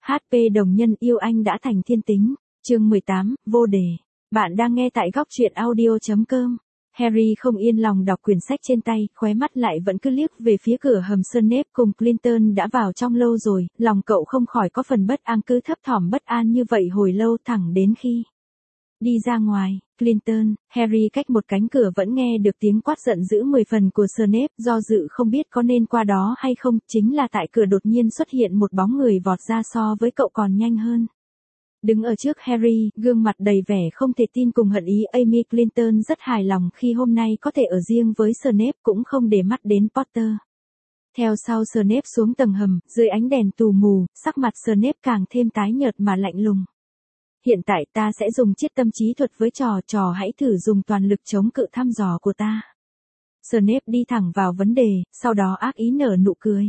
HP đồng nhân yêu anh đã thành thiên tính. Chương 18, vô đề. Bạn đang nghe tại góc truyện audio.com. Harry không yên lòng đọc quyển sách trên tay, khóe mắt lại vẫn cứ liếc về phía cửa hầm Snape cùng Clinton đã vào trong lâu rồi, lòng cậu không khỏi có phần bất an, cứ thấp thỏm bất an như vậy hồi lâu thẳng đến khi đi ra ngoài. Clinton, Harry cách một cánh cửa vẫn nghe được tiếng quát giận dữ 10 phần của Snape, do dự không biết có nên qua đó hay không, chính là tại cửa đột nhiên xuất hiện một bóng người vọt ra so với cậu còn nhanh hơn. Đứng ở trước Harry, gương mặt đầy vẻ không thể tin cùng hận ý, Amy Clinton rất hài lòng khi hôm nay có thể ở riêng với Snape, cũng không để mắt đến Potter. Theo sau Snape xuống tầng hầm, dưới ánh đèn tù mù, sắc mặt Snape càng thêm tái nhợt mà lạnh lùng. Hiện tại ta sẽ dùng chiết tâm trí thuật với trò hãy thử dùng toàn lực chống cự thăm dò của ta. Snape đi thẳng vào vấn đề, sau đó ác ý nở nụ cười.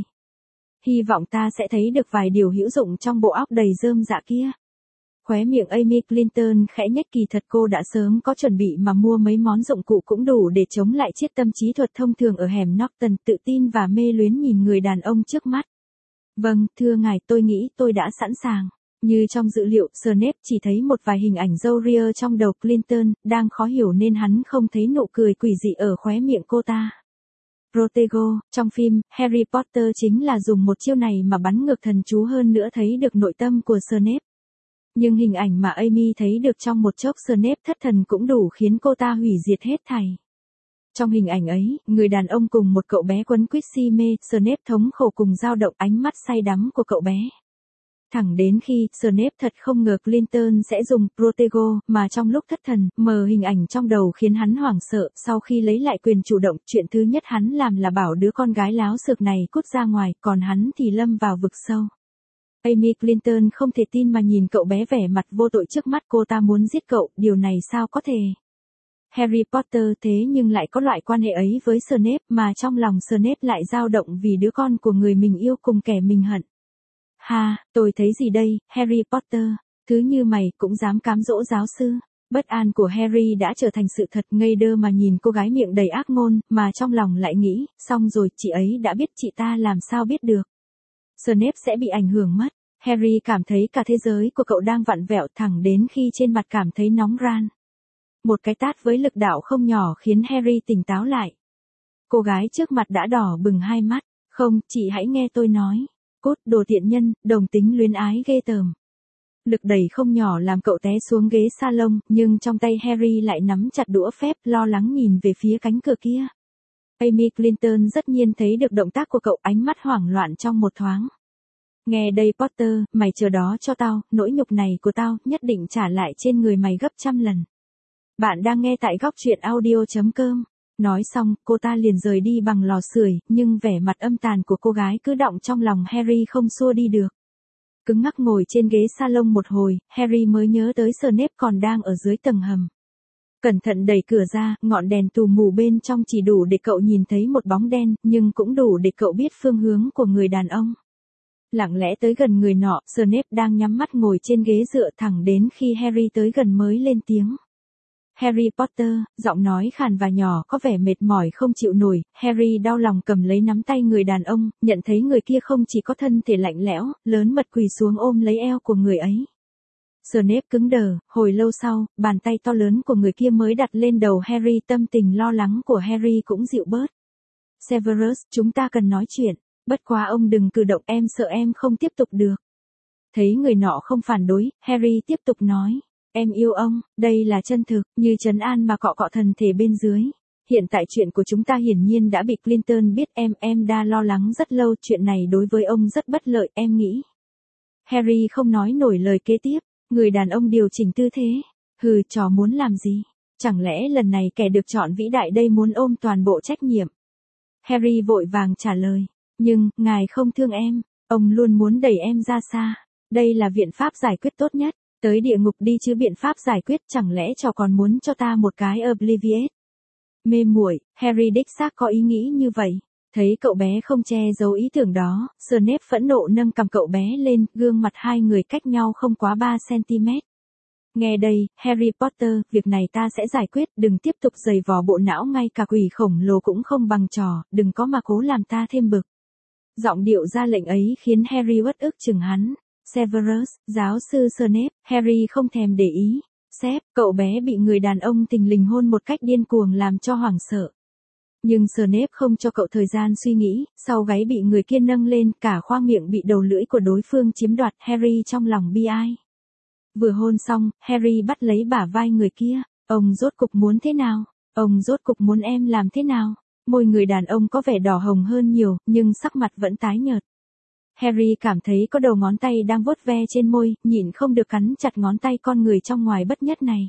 Hy vọng ta sẽ thấy được vài điều hữu dụng trong bộ óc đầy rơm dạ kia. Khóe miệng Amy Clinton khẽ nhếch, kỳ thật cô đã sớm có chuẩn bị mà mua mấy món dụng cụ cũng đủ để chống lại chiết tâm trí thuật thông thường ở hẻm Norton, tự tin và mê luyến nhìn người đàn ông trước mắt. Vâng, thưa ngài, tôi nghĩ tôi đã sẵn sàng. Như trong dữ liệu, Snape chỉ thấy một vài hình ảnh râu ria trong đầu Clinton, đang khó hiểu nên hắn không thấy nụ cười quỷ dị ở khóe miệng cô ta. Protego, trong phim, Harry Potter chính là dùng một chiêu này mà bắn ngược thần chú, hơn nữa thấy được nội tâm của Snape. Nhưng hình ảnh mà Amy thấy được trong một chốc Snape thất thần cũng đủ khiến cô ta hủy diệt hết thảy. Trong hình ảnh ấy, người đàn ông cùng một cậu bé quấn quýt si mê, Snape thống khổ cùng dao động, ánh mắt say đắm của cậu bé. Thẳng đến khi Snape thật không ngờ Clinton sẽ dùng Protego, mà trong lúc thất thần, mờ hình ảnh trong đầu khiến hắn hoảng sợ. Sau khi lấy lại quyền chủ động, chuyện thứ nhất hắn làm là bảo đứa con gái láo xược này cút ra ngoài, còn hắn thì lâm vào vực sâu. Amy Clinton không thể tin mà nhìn cậu bé vẻ mặt vô tội trước mắt, cô ta muốn giết cậu, điều này sao có thể. Harry Potter thế nhưng lại có loại quan hệ ấy với Snape, mà trong lòng Snape lại dao động vì đứa con của người mình yêu cùng kẻ mình hận. Ha, tôi thấy gì đây, Harry Potter, thứ như mày cũng dám cám dỗ giáo sư. Bất an của Harry đã trở thành sự thật, ngây đơ mà nhìn cô gái miệng đầy ác ngôn, mà trong lòng lại nghĩ, xong rồi, chị ấy đã biết, chị ta làm sao biết được. Snape sẽ bị ảnh hưởng mất. Harry cảm thấy cả thế giới của cậu đang vặn vẹo, thẳng đến khi trên mặt cảm thấy nóng ran. Một cái tát với lực đạo không nhỏ khiến Harry tỉnh táo lại. Cô gái trước mặt đã đỏ bừng hai mắt. Không, chị hãy nghe tôi nói. Cút, đồ tiện nhân, đồng tính luyến ái ghê tởm. Lực đẩy không nhỏ làm cậu té xuống ghế salon, nhưng trong tay Harry lại nắm chặt đũa phép, lo lắng nhìn về phía cánh cửa kia. Amy Clinton rất nhiên thấy được động tác của cậu, ánh mắt hoảng loạn trong một thoáng. Nghe đây Potter, mày chờ đó cho tao, nỗi nhục này của tao nhất định trả lại trên người mày gấp trăm lần. Bạn đang nghe tại góc truyện audio.com. Nói xong, cô ta liền rời đi bằng lò sưởi, nhưng vẻ mặt âm tàn của cô gái cứ đọng trong lòng Harry không xua đi được. Cứng ngắc ngồi trên ghế salon một hồi, Harry mới nhớ tới Snape còn đang ở dưới tầng hầm. Cẩn thận đẩy cửa ra, ngọn đèn tù mù bên trong chỉ đủ để cậu nhìn thấy một bóng đen, nhưng cũng đủ để cậu biết phương hướng của người đàn ông. Lặng lẽ tới gần người nọ, Snape đang nhắm mắt ngồi trên ghế dựa, thẳng đến khi Harry tới gần mới lên tiếng. Harry Potter, giọng nói khàn và nhỏ có vẻ mệt mỏi không chịu nổi. Harry đau lòng cầm lấy nắm tay người đàn ông, nhận thấy người kia không chỉ có thân thể lạnh lẽo, lớn mật quỳ xuống ôm lấy eo của người ấy. Snape cứng đờ, hồi lâu sau, bàn tay to lớn của người kia mới đặt lên đầu Harry, tâm tình lo lắng của Harry cũng dịu bớt. Severus, chúng ta cần nói chuyện. Bất quá ông đừng cử động, em sợ em không tiếp tục được. Thấy người nọ không phản đối, Harry tiếp tục nói. Em yêu ông, đây là chân thực, như trấn an mà cọ cọ thần thể bên dưới. Hiện tại chuyện của chúng ta hiển nhiên đã bị Clinton biết, em đã lo lắng rất lâu, chuyện này đối với ông rất bất lợi, em nghĩ. Harry không nói nổi lời kế tiếp, người đàn ông điều chỉnh tư thế. Hừ, trò muốn làm gì? Chẳng lẽ lần này kẻ được chọn vĩ đại đây muốn ôm toàn bộ trách nhiệm? Harry vội vàng trả lời. Nhưng, ngài không thương em, ông luôn muốn đẩy em ra xa. Đây là biện pháp giải quyết tốt nhất. Tới địa ngục đi chứ biện pháp giải quyết, chẳng lẽ trò còn muốn cho ta một cái obliviate? Mê muội, Harry đích xác có ý nghĩ như vậy. Thấy cậu bé không che giấu ý tưởng đó, Snape phẫn nộ nâng cầm cậu bé lên, gương mặt hai người cách nhau không quá 3 cm. Nghe đây, Harry Potter, việc này ta sẽ giải quyết, đừng tiếp tục giày vò bộ não, ngay cả quỷ khổng lồ cũng không bằng trò, đừng có mà cố làm ta thêm bực. Giọng điệu ra lệnh ấy khiến Harry uất ức chừng hắn. Severus, giáo sư Snape, Harry không thèm để ý. Sếp, cậu bé bị người đàn ông thình lình hôn một cách điên cuồng làm cho hoảng sợ. Nhưng Snape không cho cậu thời gian suy nghĩ, sau gáy bị người kia nâng lên, cả khoang miệng bị đầu lưỡi của đối phương chiếm đoạt, Harry trong lòng bi ai. Vừa hôn xong, Harry bắt lấy bả vai người kia, ông rốt cục muốn thế nào? Ông rốt cục muốn em làm thế nào? Môi người đàn ông có vẻ đỏ hồng hơn nhiều, nhưng sắc mặt vẫn tái nhợt. Harry cảm thấy có đầu ngón tay đang vuốt ve trên môi, nhịn không được cắn chặt ngón tay con người trong ngoài bất nhất này.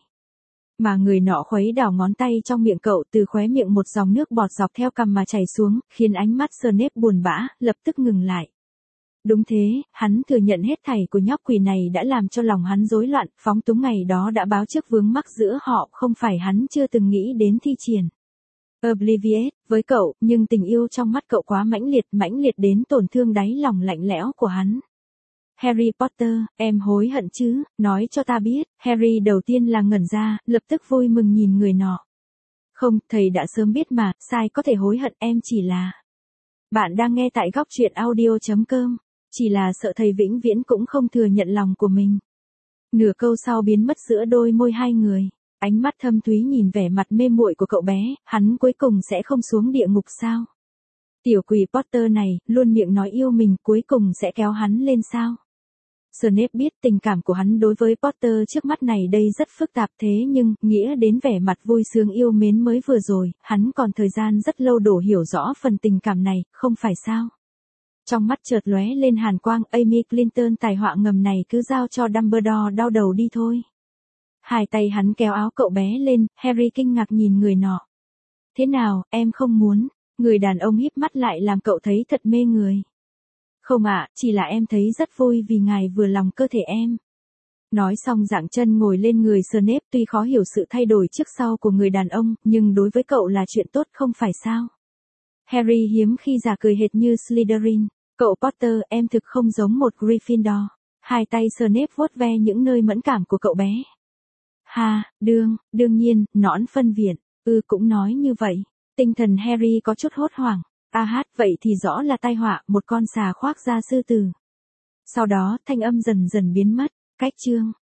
Mà người nọ khuấy đảo ngón tay trong miệng cậu, từ khóe miệng một dòng nước bọt dọc theo cằm mà chảy xuống, khiến ánh mắt Snape buồn bã, lập tức ngừng lại. Đúng thế, hắn thừa nhận hết thảy của nhóc quỷ này đã làm cho lòng hắn rối loạn, phóng túng ngày đó đã báo trước vướng mắc giữa họ, không phải hắn chưa từng nghĩ đến thi triển Obliviate với cậu, nhưng tình yêu trong mắt cậu quá mãnh liệt đến tổn thương đáy lòng lạnh lẽo của hắn. Harry Potter, em hối hận chứ, nói cho ta biết. Harry đầu tiên là ngẩn ra, lập tức vui mừng nhìn người nọ. Không, thầy đã sớm biết mà, sai có thể hối hận, em chỉ là... Bạn đang nghe tại góc truyện audio.com, chỉ là sợ thầy vĩnh viễn cũng không thừa nhận lòng của mình. Nửa câu sau biến mất giữa đôi môi hai người, ánh mắt thâm thúy nhìn vẻ mặt mê muội của cậu bé, hắn cuối cùng sẽ không xuống địa ngục sao? Tiểu quỷ Potter này, luôn miệng nói yêu mình, cuối cùng sẽ kéo hắn lên sao? Snape biết tình cảm của hắn đối với Potter trước mắt này đây rất phức tạp, thế nhưng, nghĩa đến vẻ mặt vui sướng yêu mến mới vừa rồi, hắn còn thời gian rất lâu đổ hiểu rõ phần tình cảm này, không phải sao? Trong mắt chợt lóe lên hàn quang, Amy Clinton tài họa ngầm này cứ giao cho Dumbledore đau đầu đi thôi. Hai tay hắn kéo áo cậu bé lên, Harry kinh ngạc nhìn người nọ. Thế nào, em không muốn? Người đàn ông híp mắt lại làm cậu thấy thật mê người. Không ạ, chỉ là em thấy rất vui vì ngài vừa lòng cơ thể em. Nói xong dạng chân ngồi lên người Snape, tuy khó hiểu sự thay đổi trước sau của người đàn ông, nhưng đối với cậu là chuyện tốt không phải sao? Harry hiếm khi giả cười hệt như Slytherin. Cậu Potter, em thực không giống một Gryffindor. Hai tay Snape vuốt ve những nơi mẫn cảm của cậu bé. Ha, đương nhiên, nõn phân viện, cũng nói như vậy. Tinh thần Harry có chút hốt hoảng. Vậy thì rõ là tai họa, một con xà khoác da sư tử. Sau đó, thanh âm dần dần biến mất. Cách chương.